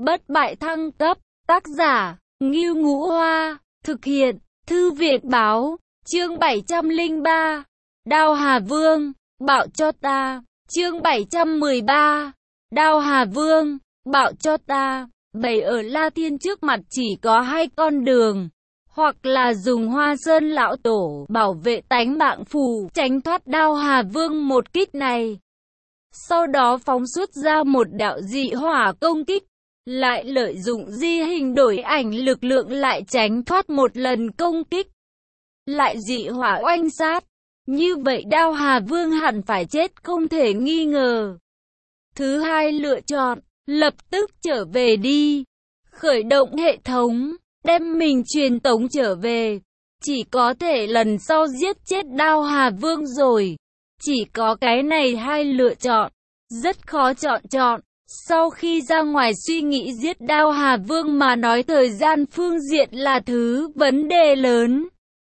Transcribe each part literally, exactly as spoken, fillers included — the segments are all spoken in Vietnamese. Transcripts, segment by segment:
Bất bại thăng cấp, tác giả, Ngưu Ngũ Hoa, thực hiện, Thư viện báo, chương bảy trăm lẻ ba, Đao Hà Vương, bạo cho ta, chương bảy trăm mười ba, Đao Hà Vương, bạo cho ta. Bày ở La Thiên trước mặt chỉ có hai con đường, hoặc là dùng Hoa Sơn lão tổ bảo vệ tánh mạng phù, tránh thoát Đao Hà Vương một kích này. Sau đó phóng xuất ra một đạo dị hỏa công kích, lại lợi dụng di hình đổi ảnh lực lượng lại tránh thoát một lần công kích. Lại dị hỏa oanh sát, như vậy Đao Hà Vương hẳn phải chết không thể nghi ngờ. Thứ hai lựa chọn, lập tức trở về đi. Khởi động hệ thống, đem mình truyền tống trở về. Chỉ có thể lần sau giết chết Đao Hà Vương rồi. Chỉ có cái này hai lựa chọn, rất khó chọn chọn. Sau khi ra ngoài suy nghĩ giết Đao Hà Vương mà nói thời gian phương diện là thứ vấn đề lớn.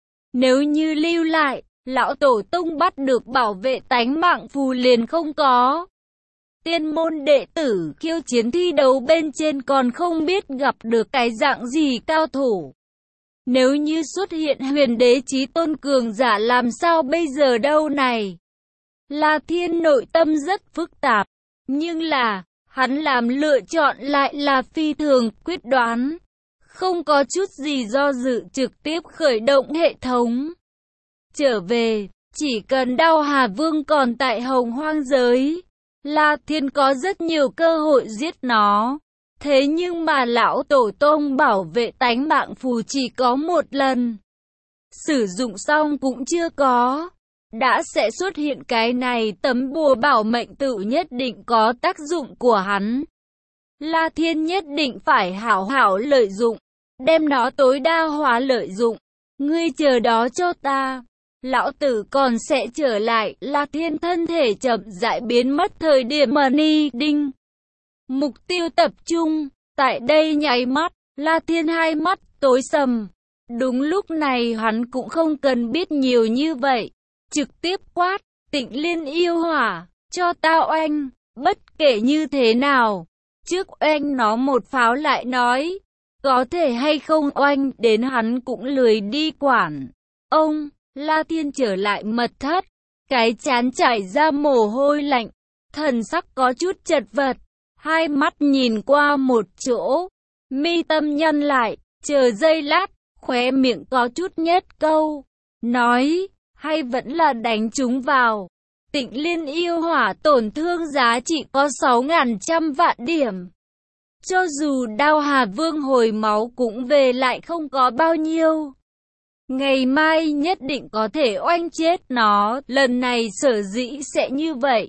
Nếu như lưu lại, lão tổ tông bắt được bảo vệ tánh mạng phù liền không có. Tiên môn đệ tử khiêu chiến thi đấu bên trên còn không biết gặp được cái dạng gì cao thủ. Nếu như xuất hiện huyền đế chí tôn cường giả làm sao bây giờ đâu này? La Thiên nội tâm rất phức tạp, nhưng là, hắn làm lựa chọn lại là phi thường quyết đoán. Không có chút gì do dự trực tiếp khởi động hệ thống. Trở về, chỉ cần Đao Hà Vương còn tại Hồng Hoang giới, La Thiên có rất nhiều cơ hội giết nó. Thế nhưng mà lão tổ tông bảo vệ tánh mạng phù chỉ có một lần. Sử dụng xong cũng chưa có. Đã sẽ xuất hiện cái này tấm bùa bảo mệnh tự nhất định có tác dụng của hắn. La Thiên nhất định phải hảo hảo lợi dụng. Đem nó tối đa hóa lợi dụng. Ngươi chờ đó cho ta. Lão tử còn sẽ trở lại. La Thiên thân thể chậm rãi biến mất thời điểm mà ni đinh. Mục tiêu tập trung. Tại đây nháy mắt, La Thiên hai mắt tối sầm. Đúng lúc này hắn cũng không cần biết nhiều như vậy. Trực tiếp quát, Tịnh Liên yêu hỏa, cho ta oanh, bất kể như thế nào. Trước oanh nó một pháo lại nói, có thể hay không oanh đến hắn cũng lười đi quản. Ông, La Thiên trở lại mật thất, cái trán chảy ra mồ hôi lạnh, thần sắc có chút chật vật, hai mắt nhìn qua một chỗ, mi tâm nhăn lại, chờ giây lát, khóe miệng có chút nhếch câu, nói, hay vẫn là đánh chúng vào. Tịnh Liên yêu hỏa tổn thương giá trị có sáu nghìn trăm vạn điểm. Cho dù Đao Hà Vương hồi máu cũng về lại không có bao nhiêu. Ngày mai nhất định có thể oanh chết nó. Lần này sở dĩ sẽ như vậy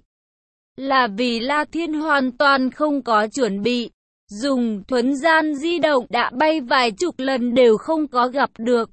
là vì La Thiên hoàn toàn không có chuẩn bị. Dùng thuấn gian di động đã bay vài chục lần đều không có gặp được.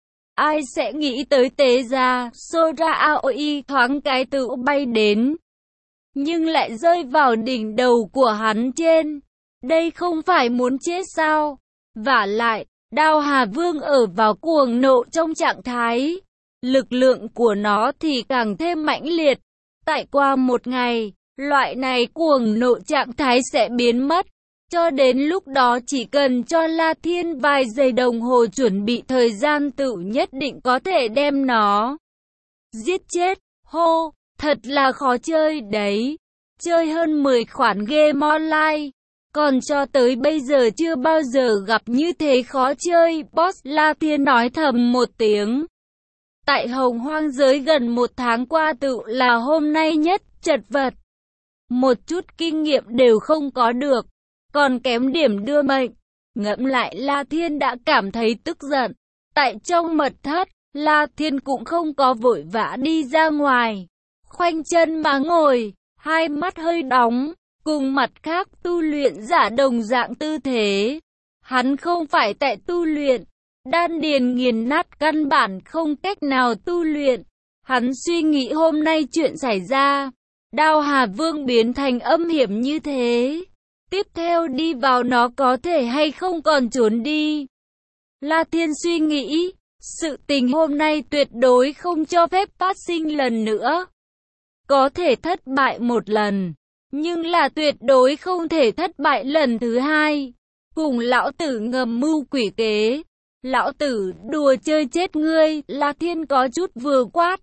Ai sẽ nghĩ tới tế ra, Sora Aoi thoáng cái tự bay đến. Nhưng lại rơi vào đỉnh đầu của hắn trên. Đây không phải muốn chết sao? Vả lại, Đao Hà Vương ở vào cuồng nộ trong trạng thái. Lực lượng của nó thì càng thêm mãnh liệt. Tại qua một ngày, loại này cuồng nộ trạng thái sẽ biến mất. Cho đến lúc đó chỉ cần cho La Thiên vài giây đồng hồ chuẩn bị thời gian tự nhất định có thể đem nó giết chết. Hô, thật là khó chơi đấy. Chơi hơn mười khoản game online. Còn cho tới bây giờ chưa bao giờ gặp như thế khó chơi. Boss La Thiên nói thầm một tiếng. Tại Hồng Hoang giới gần một tháng qua tự là hôm nay nhất chật vật. Một chút kinh nghiệm đều không có được. Còn kém điểm đưa mệnh. Ngẫm lại La Thiên đã cảm thấy tức giận. Tại trong mật thất, La Thiên cũng không có vội vã đi ra ngoài. Khoanh chân mà ngồi, hai mắt hơi đóng, cùng mặt khác tu luyện giả đồng dạng tư thế. Hắn không phải tại tu luyện, đan điền nghiền nát căn bản không cách nào tu luyện. Hắn suy nghĩ hôm nay chuyện xảy ra, Đao Hà Vương biến thành âm hiểm như thế. Tiếp theo đi vào nó có thể hay không còn trốn đi. La Thiên suy nghĩ, sự tình hôm nay tuyệt đối không cho phép phát sinh lần nữa. Có thể thất bại một lần, nhưng là tuyệt đối không thể thất bại lần thứ hai. cùng lão tử ngầm mưu quỷ kế. Lão tử đùa chơi chết ngươi, La Thiên có chút vừa quát.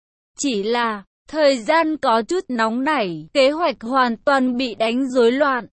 Chỉ là, thời gian có chút nóng nảy, kế hoạch hoàn toàn bị đánh rối loạn.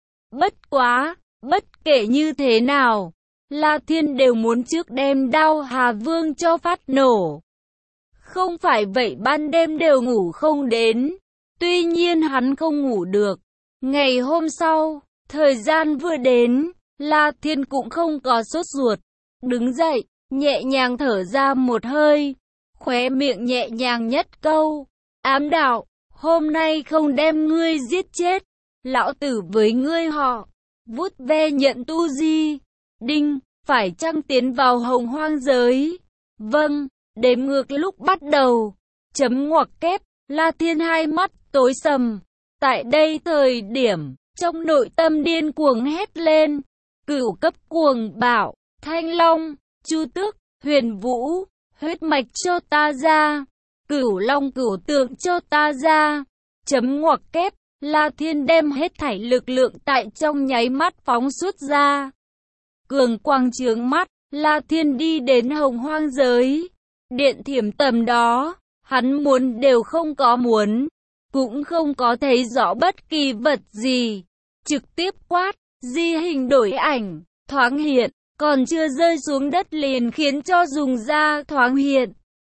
Bất quá, bất kể như thế nào, La Thiên đều muốn trước đem Đao Hà Vương cho phát nổ. Không phải vậy ban đêm đều ngủ không đến. Tuy nhiên hắn không ngủ được. Ngày hôm sau, thời gian vừa đến, La Thiên cũng không có sốt ruột. Đứng dậy, nhẹ nhàng thở ra một hơi, khóe miệng nhẹ nhàng nhất câu. Ám đạo, hôm nay không đem ngươi giết chết, lão tử với ngươi họ. Vút ve nhận tu di. Đinh, phải chăng tiến vào hồng hoang giới? Vâng, đếm ngược lúc bắt đầu. Chấm ngoặc kép, La Thiên hai mắt tối sầm. Tại đây thời điểm, trong nội tâm điên cuồng hét lên. Cửu cấp cuồng bạo, Thanh Long, Chu Tước, Huyền Vũ, huyết mạch cho ta ra. Cửu Long cửu tượng cho ta ra. Chấm ngoặc kép, La Thiên đem hết thảy lực lượng tại trong nháy mắt phóng xuất ra. Cường quang trướng mắt, La Thiên đi đến hồng hoang giới. Điện thiểm tầm đó, hắn muốn đều không có muốn, cũng không có thấy rõ bất kỳ vật gì. Trực tiếp quát, di hình đổi ảnh, thoáng hiện, còn chưa rơi xuống đất liền khiến cho dùng ra thoáng hiện.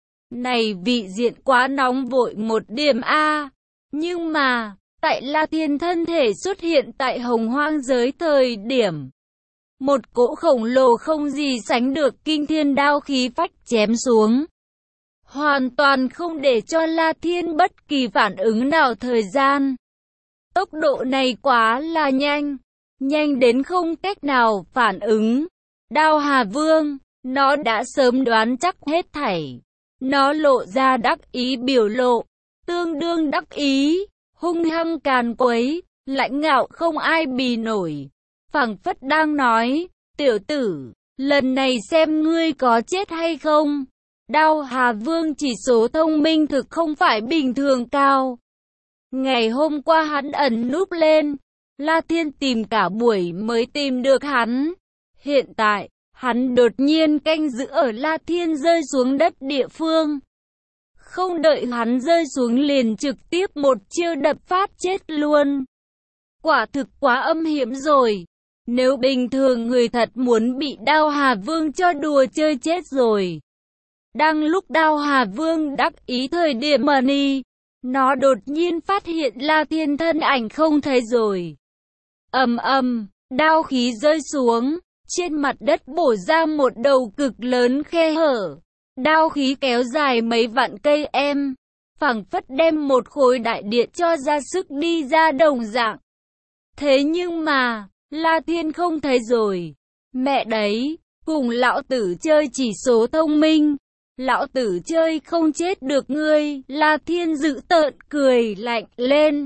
Này vị diện quá nóng vội một điểm A. Nhưng mà, tại La Thiên thân thể xuất hiện tại hồng hoang giới thời điểm, một cỗ khổng lồ không gì sánh được kinh thiên đao khí phách chém xuống. Hoàn toàn không để cho La Thiên bất kỳ phản ứng nào thời gian. Tốc độ này quá là nhanh, nhanh đến không cách nào phản ứng. Đao Hà Vương, nó đã sớm đoán chắc hết thảy. Nó lộ ra đắc ý biểu lộ, tương đương đắc ý, hung hăng càn quấy, lãnh ngạo không ai bì nổi. Phảng phất đang nói, tiểu tử, lần này xem ngươi có chết hay không. Đao Hà Vương chỉ số thông minh thực không phải bình thường cao. Ngày hôm qua hắn ẩn núp lên, La Thiên tìm cả buổi mới tìm được hắn. Hiện tại, hắn đột nhiên canh giữ ở La Thiên rơi xuống đất địa phương. Không đợi hắn rơi xuống liền trực tiếp một chiêu đập phát chết luôn. Quả thực quá âm hiểm rồi. Nếu bình thường người thật muốn bị Đao Hà Vương cho đùa chơi chết rồi. Đang lúc Đao Hà Vương đắc ý thời điểm mà ni, nó đột nhiên phát hiện La Thiên thân ảnh không thấy rồi. Ầm ầm, đao khí rơi xuống, trên mặt đất bổ ra một đầu cực lớn khe hở. Đao khí kéo dài mấy vạn cây em, phảng phất đem một khối đại địa cho ra sức đi ra đồng dạng. Thế nhưng mà, La Thiên không thấy rồi. Mẹ đấy, cùng lão tử chơi chỉ số thông minh. Lão tử chơi không chết được ngươi. La Thiên dữ tợn cười lạnh lên.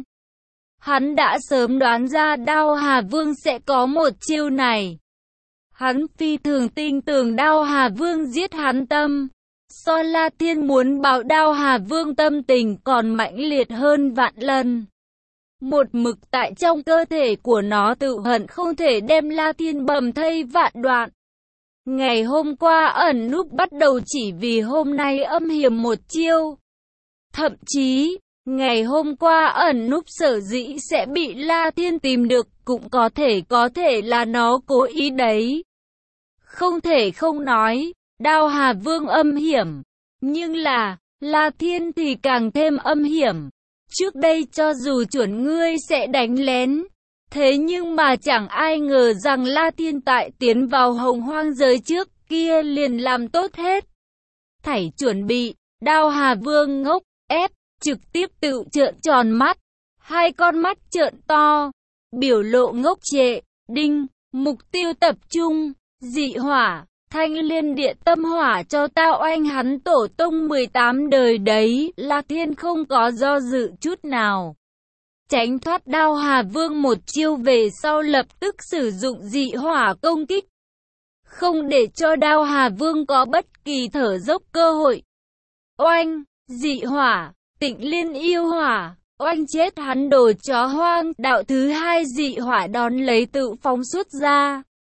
Hắn đã sớm đoán ra Đao Hà Vương sẽ có một chiêu này. Hắn phi thường tin tưởng Đao Hà Vương giết hắn tâm. So La Thiên muốn bảo Đao Hà Vương tâm tình còn mãnh liệt hơn vạn lần. Một mực tại trong cơ thể của nó tự hận không thể đem La Thiên bầm thây vạn đoạn. Ngày hôm qua ẩn núp bắt đầu chỉ vì hôm nay âm hiểm một chiêu. Thậm chí, ngày hôm qua ẩn núp sở dĩ sẽ bị La Thiên tìm được cũng có thể có thể là nó cố ý đấy. Không thể không nói, Đao Hà Vương âm hiểm. Nhưng là, La Thiên thì càng thêm âm hiểm. Trước đây cho dù chuẩn ngươi sẽ đánh lén. Thế nhưng mà chẳng ai ngờ rằng La Thiên tại tiến vào hồng hoang giới trước kia liền làm tốt hết. Thảy chuẩn bị, Đao Hà Vương ngốc, ép, trực tiếp tự trợn tròn mắt. Hai con mắt trợn to, biểu lộ ngốc trệ, đinh, mục tiêu tập trung, dị hỏa, thanh liên địa tâm hỏa cho tao oanh hắn tổ tông mười tám đời đấy. La Thiên không có do dự chút nào. Tránh thoát Đao Hà Vương một chiêu về sau lập tức sử dụng dị hỏa công kích. Không để cho Đao Hà Vương có bất kỳ thở dốc cơ hội. Oanh, dị hỏa, Tịnh Liên yêu hỏa, oanh chết hắn đồ chó hoang. Đạo thứ hai dị hỏa đón lấy tự phóng xuất ra.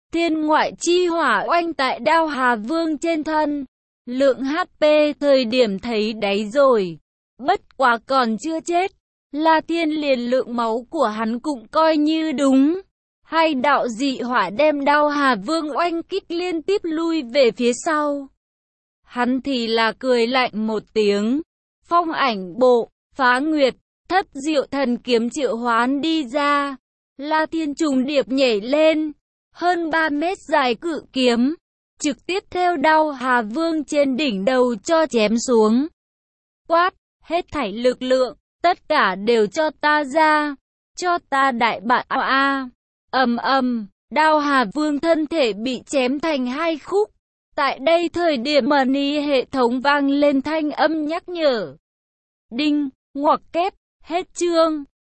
Thiên ngoại chi hỏa oanh tại Đao Hà Vương trên thân. Lượng hát pê thời điểm thấy đáy rồi. Bất quá còn chưa chết. La Thiên liền lượng máu của hắn cũng coi như đúng. Hai đạo dị hỏa đem Đao Hà Vương oanh kích liên tiếp lui về phía sau. Hắn thì là cười lạnh một tiếng. Phong ảnh bộ, phá nguyệt, thất diệu thần kiếm triệu hoán đi ra. La Thiên trùng điệp nhảy lên. Hơn ba mét dài cự kiếm. Trực tiếp theo Đao Hà Vương trên đỉnh đầu cho chém xuống. Quát, hết thảy lực lượng, tất cả đều cho ta ra. Cho ta đại bại a a. Ầm ầm, Đao Hà Vương thân thể bị chém thành hai khúc. Tại đây thời điểm mani hệ thống vang lên thanh âm nhắc nhở. Đinh, ngoặc kép, hết chương.